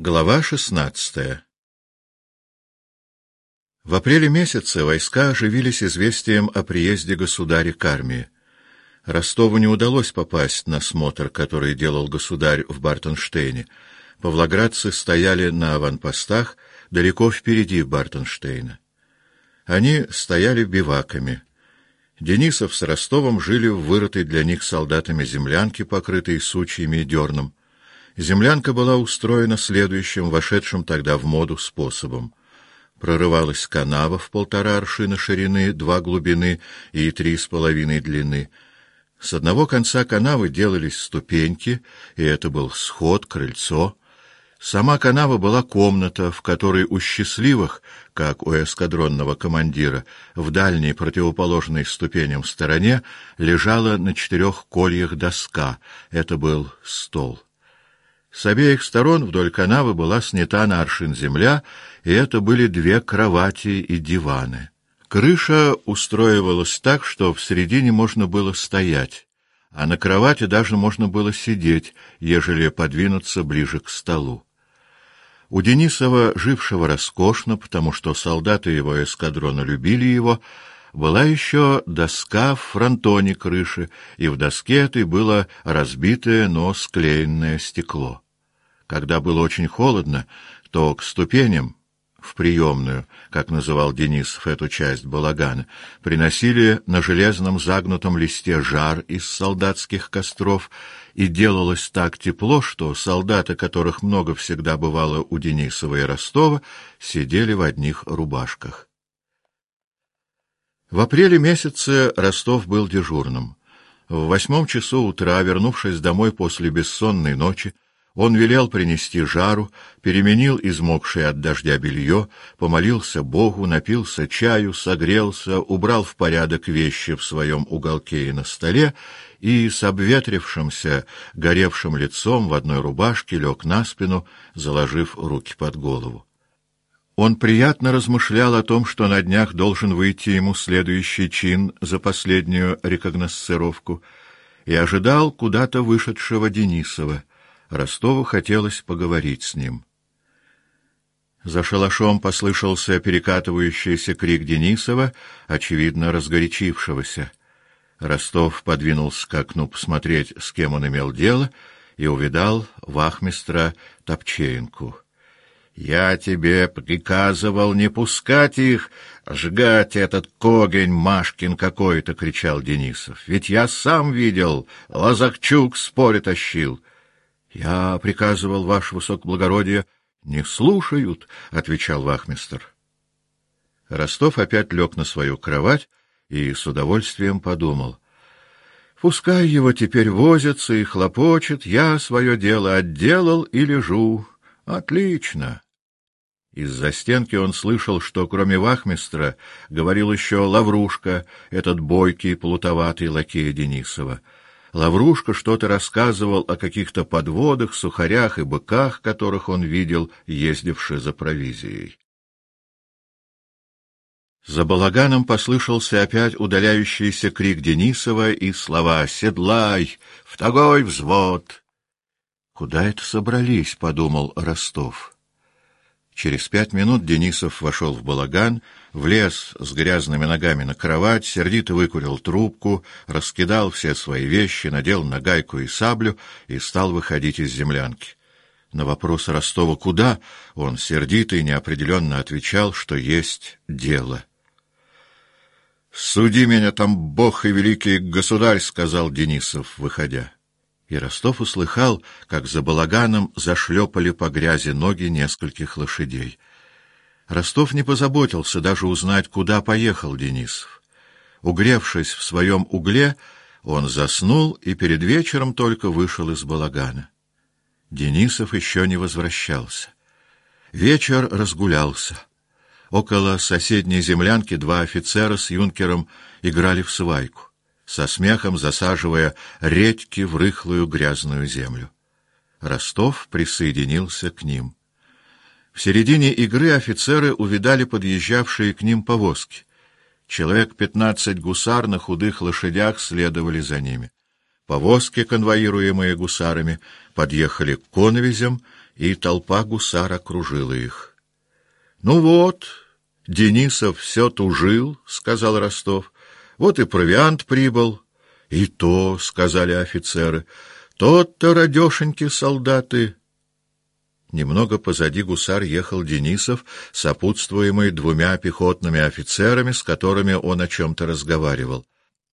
Глава 16. В апреле месяце войска оживились известием о приезде государя к армии. Ростову не удалось попасть на смотр, который делал государь в Бартенштейне. Павлоградцы стояли на аванпостах далеко впереди Бартенштейна. Они стояли биваками. Денисов с Ростовом жили в вырытой для них солдатами землянке, покрытой сучьями и дерном. Землянка была устроена следующим, вошедшим тогда в моду способом. Прорывалась канава в 1,5 аршина ширины, 2 глубины и 3,5 длины. С одного конца канавы делались ступеньки, и это был сход, крыльцо. Сама канава была комната, в которой у счастливых, как у эскадронного командира, в дальней противоположной ступеням стороне лежала на 4 кольях доска. Это был стол. С обеих сторон вдоль канавы была снята на аршин земля, и это были 2 кровати и диваны. Крыша устроивалась так, что в середине можно было стоять, а на кровати даже можно было сидеть, ежели подвинуться ближе к столу. У Денисова, жившего роскошно, потому что солдаты его эскадрона любили его, была еще доска в фронтоне крыши, и в доске этой было разбитое, но склеенное стекло. Когда было очень холодно, то к ступеням, в приемную, как называл Денисов эту часть балагана, приносили на железном загнутом листе жар из солдатских костров, и делалось так тепло, что солдаты, которых много всегда бывало у Денисова и Ростова, сидели в одних рубашках. В апреле месяце Ростов был дежурным. В 8 часу утра, вернувшись домой после бессонной ночи, он велел принести жару, переменил измокшее от дождя белье, помолился Богу, напился чаю, согрелся, убрал в порядок вещи в своем уголке и на столе, и с обветрившимся, горевшим лицом в одной рубашке лег на спину, заложив руки под голову. Он приятно размышлял о том, что на днях должен выйти ему следующий чин за последнюю рекогносцировку, и ожидал куда-то вышедшего Денисова. Ростову хотелось поговорить с ним. За шалашом послышался перекатывающийся крик Денисова, очевидно разгорячившегося. Ростов подвинулся к окну посмотреть, с кем он имел дело, и увидал вахмистра Топчеенку. — Я тебе приказывал не пускать их, жгать этот когень Машкин какой-то, — кричал Денисов. — Ведь я сам видел, Лазарчук споре тащил. — Я приказывал, ваше высокоблагородие. — Не слушают, — отвечал вахмистр. Ростов опять лег на свою кровать и с удовольствием подумал: пускай его теперь возятся и хлопочет, я свое дело отделал и лежу. Отлично. Из-за стенки он слышал, что кроме вахмистра говорил еще Лаврушка, этот бойкий, плутоватый лакей Денисова. Лаврушка что-то рассказывал о каких-то подводах, сухарях и быках, которых он видел, ездивши за провизией. За балаганом послышался опять удаляющийся крик Денисова и слова «Седлай! Второй взвод!» «Куда это собрались?» — подумал Ростов. Через 5 минут Денисов вошел в балаган, влез с грязными ногами на кровать, сердито выкурил трубку, раскидал все свои вещи, надел нагайку и саблю и стал выходить из землянки. На вопрос Ростова «Куда?» он сердито и неопределенно отвечал, что есть дело. «Суди меня там Бог и великий государь», — сказал Денисов, выходя. И Ростов услыхал, как за балаганом зашлепали по грязи ноги нескольких лошадей. Ростов не позаботился даже узнать, куда поехал Денисов. Угревшись в своем угле, он заснул и перед вечером только вышел из балагана. Денисов еще не возвращался. Вечер разгулялся. Около соседней землянки 2 офицера с юнкером играли в свайку, со смехом засаживая редьки в рыхлую грязную землю. Ростов присоединился к ним. В середине игры офицеры увидали подъезжавшие к ним повозки. Человек 15 гусар на худых лошадях следовали за ними. Повозки, конвоируемые гусарами, подъехали к коновизям и толпа гусар окружила их. — Ну вот, Денисов все тужил, — сказал Ростов. — Вот и провиант прибыл. — И то, — сказали офицеры, — тот-то радешеньки солдаты. Немного позади гусар ехал Денисов, сопутствуемый 2 пехотными офицерами, с которыми он о чем-то разговаривал.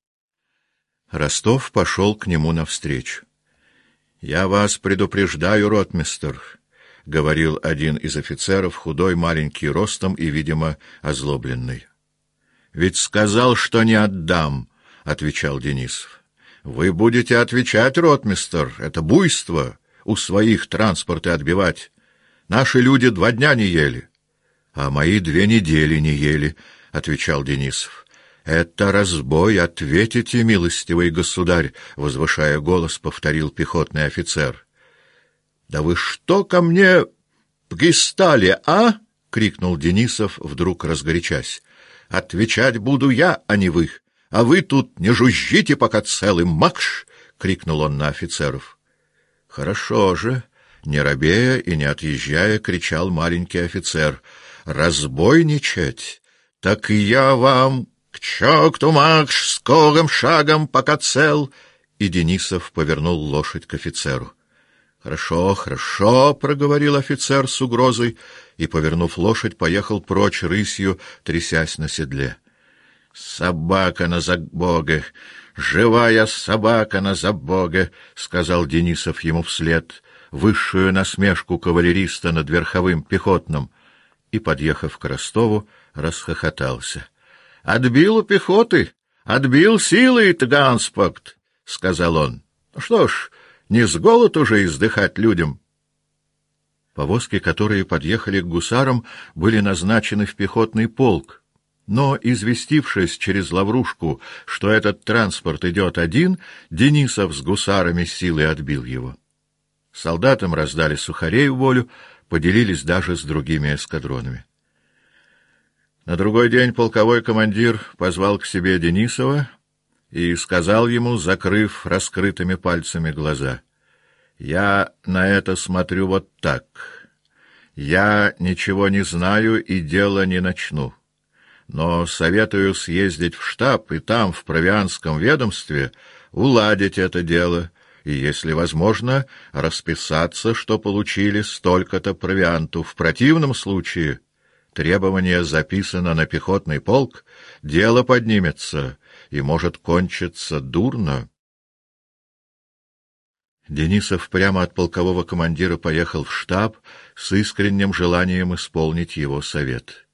Ростов пошел к нему навстречу. — Я вас предупреждаю, ротмистр, — говорил один из офицеров, худой, маленький ростом и, видимо, озлобленный. — Ведь сказал, что не отдам, — отвечал Денисов. — Вы будете отвечать, ротмистр, это буйство, у своих транспорты отбивать. Наши люди 2 дня не ели. — А мои 2 недели не ели, — отвечал Денисов. — Это разбой, ответите, милостивый государь, — возвышая голос, повторил пехотный офицер. — Да вы что ко мне пристали, а? — крикнул Денисов, вдруг разгорячась. — Отвечать буду я, а не вы. А вы тут не жужжите, пока целый макш! — крикнул он на офицеров. — Хорошо же, не робея и не отъезжая, кричал маленький офицер. — Разбойничать? Так я вам... К черту марш, скорым шагом, пока цел! И Денисов повернул лошадь к офицеру. — Хорошо, хорошо, — проговорил офицер с угрозой, и, повернув лошадь, поехал прочь рысью, трясясь на седле. — Собака на забога! Живая собака на забога! — сказал Денисов ему вслед, высшую насмешку кавалериста над верховым пехотным, и, подъехав к Ростову, расхохотался. — Отбил у пехоты, отбил силой транспорт, — сказал он. — Что ж, не с голоду уже издыхать людям. Повозки, которые подъехали к гусарам, были назначены в пехотный полк, но, известившись через Лаврушку, что этот транспорт идет один, Денисов с гусарами силой отбил его. Солдатам раздали сухарей в волю, поделились даже с другими эскадронами. На другой день полковой командир позвал к себе Денисова и сказал ему, закрыв раскрытыми пальцами глаза: «Я на это смотрю вот так. Я ничего не знаю и дело не начну. Но советую съездить в штаб и там, в провианском ведомстве, уладить это дело и, если возможно, расписаться, что получили столько-то провианту. В противном случае требование записано на пехотный полк, дело поднимется и может кончиться дурно». Денисов прямо от полкового командира поехал в штаб с искренним желанием исполнить его совет.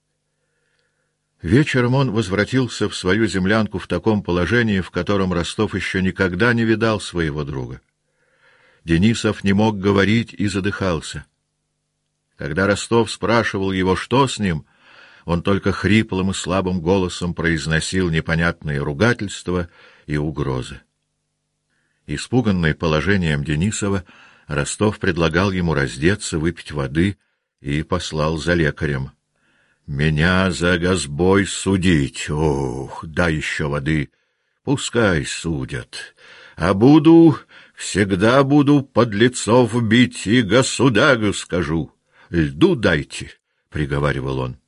Вечером он возвратился в свою землянку в таком положении, в котором Ростов еще никогда не видал своего друга. Денисов не мог говорить и задыхался. Когда Ростов спрашивал его, что с ним, он только хриплым и слабым голосом произносил непонятные ругательства и угрозы. Испуганный положением Денисова, Ростов предлагал ему раздеться, выпить воды и послал за лекарем. «Меня за газбой судить! Ох, дай еще воды! Пускай судят! А всегда буду подлецов бить и государю скажу! Льду дайте!» — приговаривал он.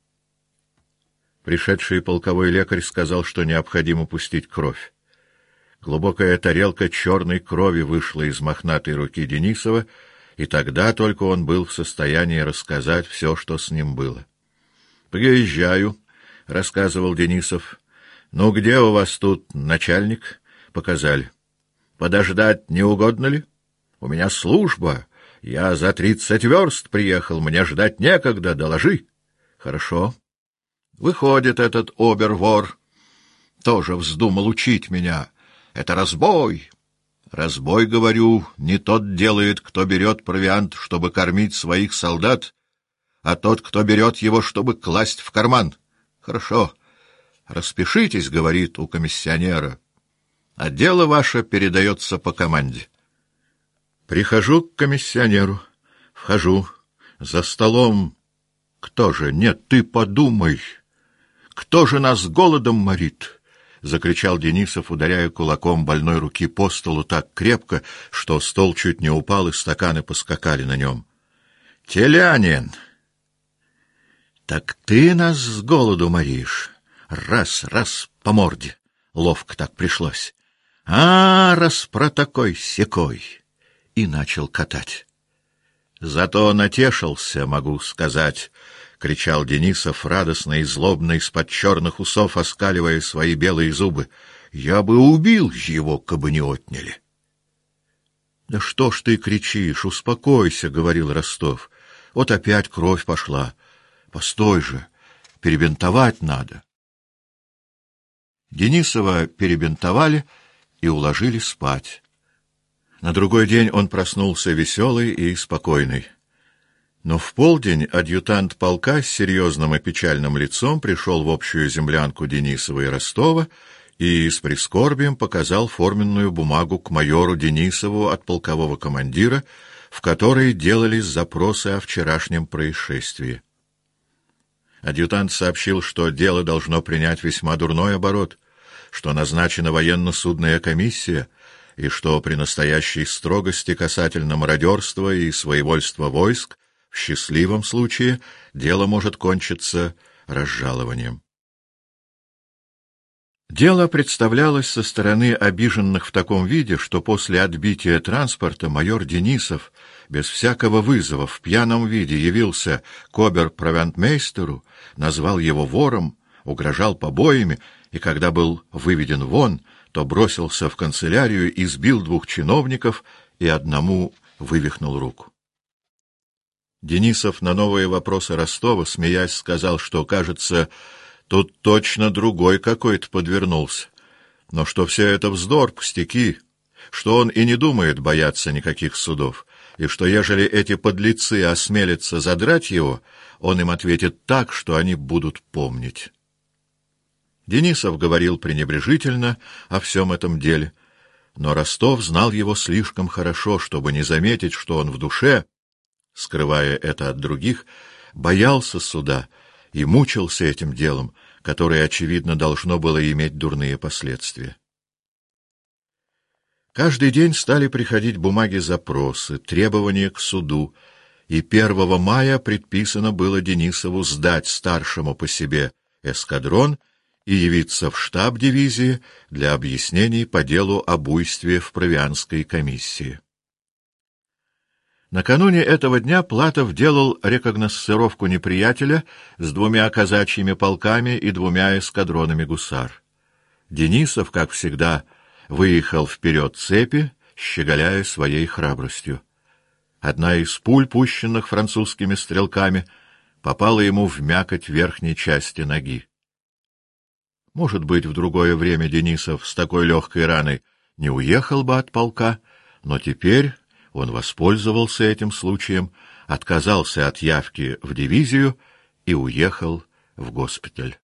Пришедший полковой лекарь сказал, что необходимо пустить кровь. Глубокая тарелка черной крови вышла из мохнатой руки Денисова, и тогда только он был в состоянии рассказать все, что с ним было. «Приезжаю», — рассказывал Денисов. «Ну, где у вас тут начальник?» Показали. «Подождать не угодно ли? У меня служба. Я за 30 верст приехал, мне ждать некогда, доложи». «Хорошо». Выходит этот обер-вор. Тоже вздумал учить меня. Это разбой. Разбой, говорю, не тот делает, кто берет провиант, чтобы кормить своих солдат, а тот, кто берет его, чтобы класть в карман. Хорошо. Распишитесь, говорит, у комиссионера, а дело ваше передается по команде. Прихожу к комиссионеру, вхожу. За столом кто же? Нет, ты подумай. Кто же нас голодом морит? — закричал Денисов, ударяя кулаком больной руки по столу так крепко, что стол чуть не упал, и стаканы поскакали на нем. Телянин! Так ты нас с голоду моришь. Раз по морде. Ловко так пришлось. Раз про такой-сякой. И начал катать. Зато натешился, могу сказать, — кричал Денисов, радостно и злобно, из-под черных усов оскаливая свои белые зубы. Я бы убил его, кабы не отняли. — Да что ж ты кричишь, успокойся, — говорил Ростов. — Вот опять кровь пошла. Постой же, перебинтовать надо. Денисова перебинтовали и уложили спать. На другой день он проснулся веселый и спокойный. Но в полдень адъютант полка с серьезным и печальным лицом пришел в общую землянку Денисова и Ростова и с прискорбием показал форменную бумагу к майору Денисову от полкового командира, в которой делались запросы о вчерашнем происшествии. Адъютант сообщил, что дело должно принять весьма дурной оборот, что назначена военно-судная комиссия, и что при настоящей строгости касательно мародерства и своевольства войск в счастливом случае дело может кончиться разжалованием. Дело представлялось со стороны обиженных в таком виде, что после отбития транспорта майор Денисов без всякого вызова в пьяном виде явился к обер-провиантмейстеру, назвал его вором, угрожал побоями, и когда был выведен вон, то бросился в канцелярию, избил 2 чиновников и одному вывихнул руку. Денисов на новые вопросы Ростова, смеясь, сказал, что, кажется, тут точно другой какой-то подвернулся, но что все это вздор, пустяки, что он и не думает бояться никаких судов, и что, ежели эти подлецы осмелятся задрать его, он им ответит так, что они будут помнить. Денисов говорил пренебрежительно о всем этом деле, но Ростов знал его слишком хорошо, чтобы не заметить, что он в душе, скрывая это от других, боялся суда и мучился этим делом, которое, очевидно, должно было иметь дурные последствия. Каждый день стали приходить бумаги-запросы, требования к суду, и 1 мая предписано было Денисову сдать старшему по себе эскадрон и явиться в штаб дивизии для объяснений по делу об буйстве в Провианской комиссии. Накануне этого дня Платов делал рекогносцировку неприятеля с 2 казачьими полками и 2 эскадронами гусар. Денисов, как всегда, выехал вперед цепи, щеголяя своей храбростью. Одна из пуль, пущенных французскими стрелками, попала ему в мякоть верхней части ноги. Может быть, в другое время Денисов с такой легкой раной не уехал бы от полка, но теперь он воспользовался этим случаем, отказался от явки в дивизию и уехал в госпиталь.